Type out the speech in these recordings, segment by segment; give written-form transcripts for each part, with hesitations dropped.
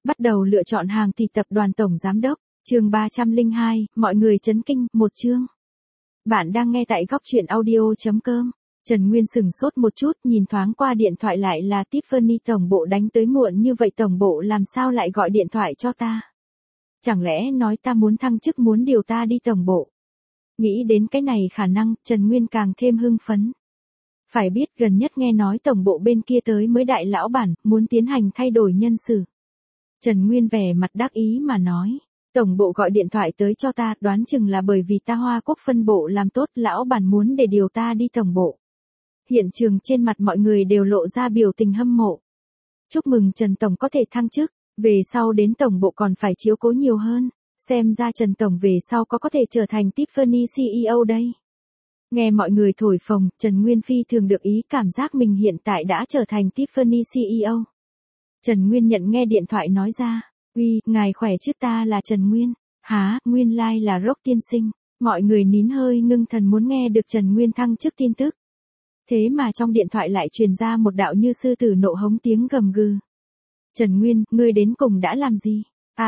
Bắt đầu lựa chọn hàng thì tập đoàn tổng giám đốc, chương 302, mọi người chấn kinh, một chương. Bạn đang nghe tại góc truyện audio.com. Trần Nguyên sững sốt một chút, nhìn thoáng qua điện thoại lại là Tiffany tổng bộ đánh tới muộn như vậy, tổng bộ làm sao lại gọi điện thoại cho ta? Chẳng lẽ nói ta muốn thăng chức, muốn điều ta đi tổng bộ? Nghĩ đến cái này khả năng, Trần Nguyên càng thêm hưng phấn. Phải biết gần nhất nghe nói tổng bộ bên kia tới mới đại lão bản, muốn tiến hành thay đổi nhân sự. Trần Nguyên vẻ mặt đắc ý mà nói, tổng bộ gọi điện thoại tới cho ta, đoán chừng là bởi vì ta Hoa Quốc phân bộ làm tốt, lão bản muốn để điều ta đi tổng bộ. Hiện trường trên mặt mọi người đều lộ ra biểu tình hâm mộ. Chúc mừng Trần Tổng có thể thăng chức, về sau đến tổng bộ còn phải chiếu cố nhiều hơn, xem ra Trần Tổng về sau có thể trở thành Tiffany CEO đây. Nghe mọi người thổi phồng, Trần Nguyên phi thường được ý, cảm giác mình hiện tại đã trở thành Tiffany CEO. Trần Nguyên nhận nghe điện thoại nói ra, uy, ngài khỏe chứ, ta là Trần Nguyên. Hả, nguyên lai là Rock tiên sinh. Mọi người nín hơi ngưng thần muốn nghe được Trần Nguyên thăng chức tin tức. Thế mà trong điện thoại lại truyền ra một đạo như sư tử nộ hống tiếng gầm gừ. Trần Nguyên, ngươi đến cùng đã làm gì?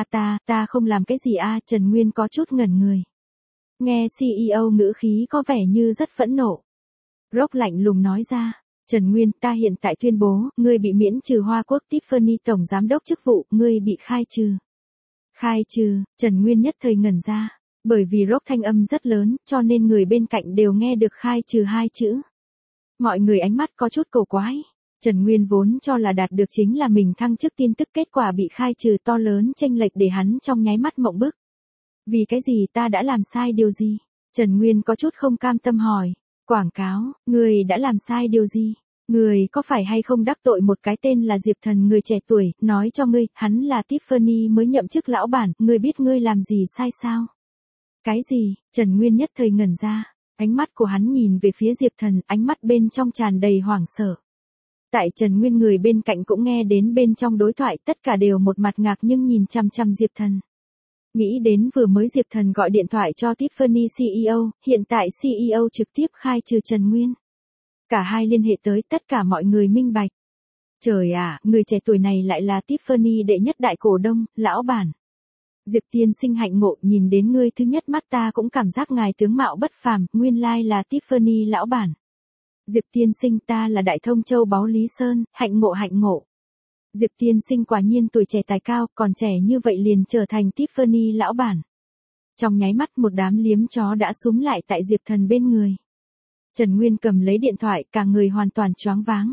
Ta không làm cái gì a? Trần Nguyên có chút ngẩn người. Nghe CEO ngữ khí có vẻ như rất phẫn nộ. Rock lạnh lùng nói ra, Trần Nguyên, ta hiện tại tuyên bố, ngươi bị miễn trừ Hoa Quốc Tiffany tổng giám đốc chức vụ, ngươi bị khai trừ. Khai trừ, Trần Nguyên nhất thời ngẩn ra, bởi vì Rock thanh âm rất lớn, cho nên người bên cạnh đều nghe được khai trừ hai chữ. Mọi người ánh mắt có chút cổ quái. Trần Nguyên vốn cho là đạt được chính là mình thăng chức tin tức, kết quả bị khai trừ, to lớn chênh lệch để hắn trong nháy mắt mộng bức. Vì cái gì, ta đã làm sai điều gì? Trần Nguyên có chút không cam tâm hỏi. Quảng cáo, người đã làm sai điều gì? Người có phải hay không đắc tội một cái tên là Diệp Thần người trẻ tuổi, nói cho ngươi, hắn là Tiffany mới nhậm chức lão bản, ngươi biết ngươi làm gì sai sao? Cái gì? Trần Nguyên nhất thời ngẩn ra, ánh mắt của hắn nhìn về phía Diệp Thần, ánh mắt bên trong tràn đầy hoảng sợ. Tại Trần Nguyên người bên cạnh cũng nghe đến bên trong đối thoại, tất cả đều một mặt ngạc nhưng nhìn chằm chằm Diệp Thần. Nghĩ đến vừa mới Diệp Thần gọi điện thoại cho Tiffany CEO, hiện tại CEO trực tiếp khai trừ Trần Nguyên. Cả hai liên hệ tới, tất cả mọi người minh bạch. Trời ạ, người trẻ tuổi này lại là Tiffany đệ nhất đại cổ đông, lão bản. Diệp tiên sinh hạnh ngộ, nhìn đến ngươi thứ nhất mắt ta cũng cảm giác ngài tướng mạo bất phàm, nguyên lai là Tiffany lão bản. Diệp tiên sinh, ta là Đại Thông Châu Báu Lý Sơn, hạnh ngộ hạnh ngộ. Diệp tiên sinh quả nhiên tuổi trẻ tài cao, còn trẻ như vậy liền trở thành Tiffany lão bản. Trong nháy mắt một đám liếm chó đã xúm lại tại Diệp Thần bên người. Trần Nguyên cầm lấy điện thoại, cả người hoàn toàn choáng váng.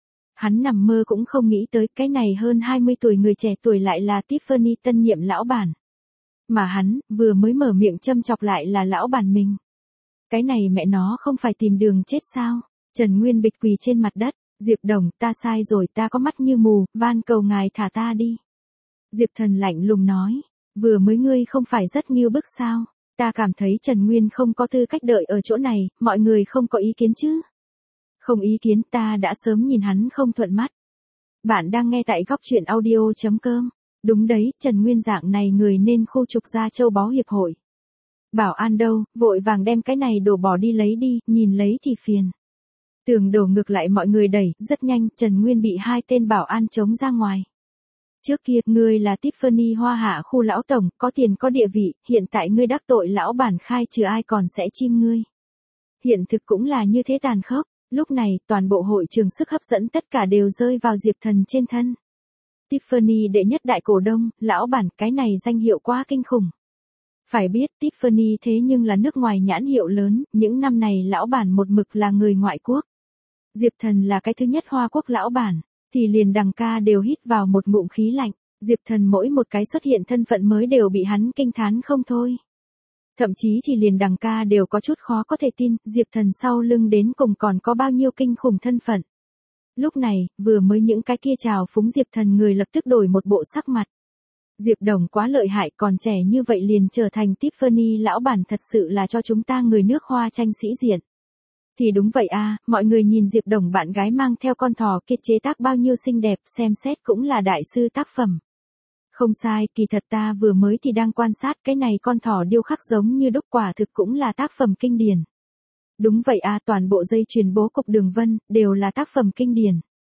Hắn nằm mơ cũng không nghĩ tới cái này hơn 20 tuổi người trẻ tuổi lại là Tiffany tân nhiệm lão bản. Mà hắn, vừa mới mở miệng châm chọc lại là lão bản mình. Cái này mẹ nó không phải tìm đường chết sao? Trần Nguyên bịch quỳ trên mặt đất, Diệp Đồng, ta sai rồi, ta có mắt như mù, van cầu ngài thả ta đi. Diệp Thần lạnh lùng nói, vừa mới ngươi không phải rất nghiêu bức sao? Ta cảm thấy Trần Nguyên không có tư cách đợi ở chỗ này, mọi người không có ý kiến chứ? Không ý kiến, ta đã sớm nhìn hắn không thuận mắt. Bạn đang nghe tại góc truyện audio.com. Đúng đấy, Trần Nguyên dạng này người nên khu trục ra Châu Báu Hiệp hội. Bảo an đâu, vội vàng đem cái này đổ bỏ đi lấy đi, nhìn lấy thì phiền. Tường đổ ngược lại mọi người đẩy, rất nhanh, Trần Nguyên bị hai tên bảo an chống ra ngoài. Trước kia, ngươi là Tiffany Hoa Hạ khu lão tổng, có tiền có địa vị, hiện tại ngươi đắc tội lão bản, khai trừ ai còn sẽ chim ngươi. Hiện thực cũng là như thế tàn khốc, lúc này, toàn bộ hội trường sức hấp dẫn tất cả đều rơi vào Diệp Thần trên thân. Tiffany đệ nhất đại cổ đông, lão bản, cái này danh hiệu quá kinh khủng. Phải biết Tiffany thế nhưng là nước ngoài nhãn hiệu lớn, những năm này lão bản một mực là người ngoại quốc. Diệp Thần là cái thứ nhất Hoa Quốc lão bản, thì liền đằng ca đều hít vào một ngụm khí lạnh. Diệp Thần mỗi một cái xuất hiện thân phận mới đều bị hắn kinh thán không thôi. Thậm chí thì liền đằng ca đều có chút khó có thể tin, Diệp Thần sau lưng đến cùng còn có bao nhiêu kinh khủng thân phận. Lúc này, vừa mới những cái kia chào phúng Diệp Thần người lập tức đổi một bộ sắc mặt. Diệp Đồng quá lợi hại, còn trẻ như vậy liền trở thành Tiffany lão bản, thật sự là cho chúng ta người nước Hoa tranh sĩ diện. Thì đúng vậy a, mọi người nhìn Diệp Đồng bạn gái mang theo con thỏ kia chế tác bao nhiêu xinh đẹp, xem xét cũng là đại sư tác phẩm. Không sai, kỳ thật ta vừa mới thì đang quan sát cái này con thỏ điêu khắc giống như đúc, quả thực cũng là tác phẩm kinh điển. Đúng vậy a, toàn bộ dây chuyền bố cục đường vân, đều là tác phẩm kinh điển.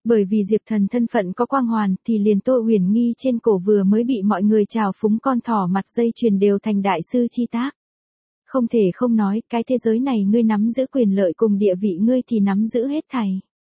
Bởi vì Diệp Thần thân phận có quang hoàn thì liền Tô Huyền Nghi trên cổ vừa mới bị mọi người trào phúng con thỏ mặt dây chuyền đều thành đại sư chi tác. Không thể không nói, cái thế giới này ngươi nắm giữ quyền lợi cùng địa vị ngươi thì nắm giữ hết thảy.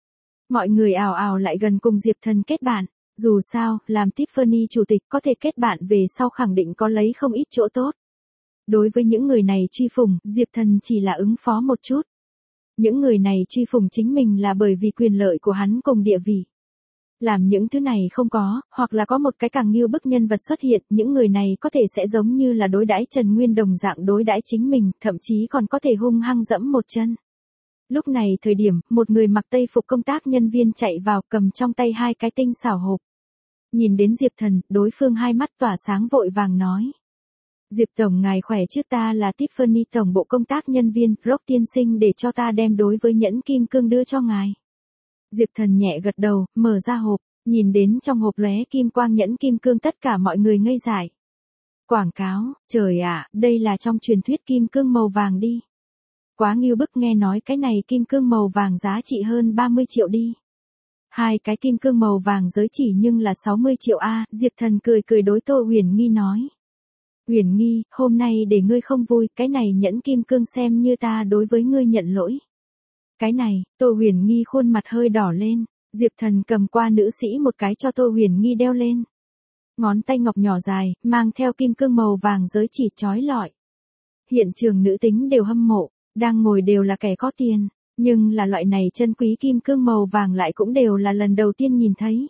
Mọi người ào ào lại gần cùng Diệp Thần kết bạn. Dù sao, làm Tiffany chủ tịch có thể kết bạn về sau khẳng định có lấy không ít chỗ tốt. Đối với những người này truy phủng, Diệp Thần chỉ là ứng phó một chút. Những người này truy phủng chính mình là bởi vì quyền lợi của hắn cùng địa vị. Làm những thứ này không có, hoặc là có một cái càng nghiêu bức nhân vật xuất hiện, những người này có thể sẽ giống như là đối đãi Trần Nguyên đồng dạng đối đãi chính mình, thậm chí còn có thể hung hăng dẫm một chân. Lúc này thời điểm, một người mặc tây phục công tác nhân viên chạy vào cầm trong tay hai cái tinh xảo hộp. Nhìn đến Diệp Thần, đối phương hai mắt tỏa sáng vội vàng nói. Diệp Tổng ngài khỏe chứ, ta là Tiffany Tổng bộ công tác nhân viên, Rock tiên sinh để cho ta đem đối với nhẫn kim cương đưa cho ngài. Diệp Thần nhẹ gật đầu, mở ra hộp, nhìn đến trong hộp lóe kim quang nhẫn kim cương tất cả mọi người ngây dại. Quảng cáo, trời ạ, đây là trong truyền thuyết kim cương màu vàng đi. Quá nghiêu bức, nghe nói cái này kim cương màu vàng giá trị hơn 30 triệu đi. Hai cái kim cương màu vàng giới chỉ nhưng là 60 triệu a. Diệp Thần cười cười đối Tô Huyền Nghi nói. Huyền Nghi, hôm nay để ngươi không vui, cái này nhẫn kim cương xem như ta đối với ngươi nhận lỗi. Cái này, Tô Huyền Nghi khuôn mặt hơi đỏ lên, Diệp Thần cầm qua nữ sĩ một cái cho Tô Huyền Nghi đeo lên. Ngón tay ngọc nhỏ dài, mang theo kim cương màu vàng giới chỉ chói lọi. Hiện trường nữ tính đều hâm mộ, đang ngồi đều là kẻ có tiền, nhưng là loại này chân quý kim cương màu vàng lại cũng đều là lần đầu tiên nhìn thấy.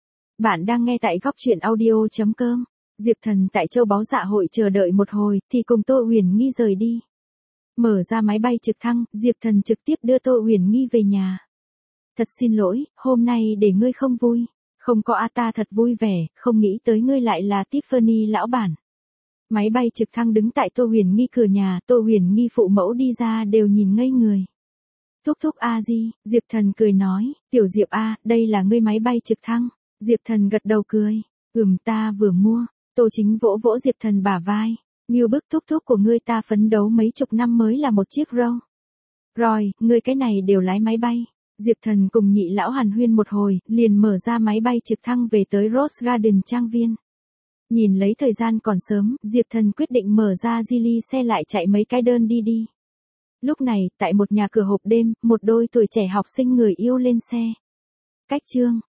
Bạn đang nghe tại góc truyện audio.com. Diệp Thần tại Châu Báu Dạ hội chờ đợi một hồi thì cùng Tô Huyền Nghi rời đi. Mở ra máy bay trực thăng, Diệp Thần trực tiếp đưa Tô Huyền Nghi về nhà. Thật xin lỗi, hôm nay để ngươi không vui. Không có ta thật vui vẻ, không nghĩ tới ngươi lại là Tiffany lão bản. Máy bay trực thăng đứng tại Tô Huyền Nghi cửa nhà, Tô Huyền Nghi phụ mẫu đi ra đều nhìn ngây người. Thúc thúc a di, Diệp Thần cười nói, tiểu Diệp a, đây là ngươi máy bay trực thăng. Diệp Thần gật đầu cười, ta vừa mua. Tô Chính vỗ vỗ Diệp Thần bả vai, nghiêu bức thúc thúc của ngươi ta phấn đấu mấy chục năm mới là một chiếc Rolls Royce, ngươi cái này đều lái máy bay. Diệp Thần cùng nhị lão hàn huyên một hồi, liền mở ra máy bay trực thăng về tới Rose Garden trang viên. Nhìn lấy thời gian còn sớm, Diệp Thần quyết định mở ra Geely xe lại chạy mấy cái đơn đi. Lúc này, tại một nhà cửa hộp đêm, một đôi tuổi trẻ học sinh người yêu lên xe. Cách chương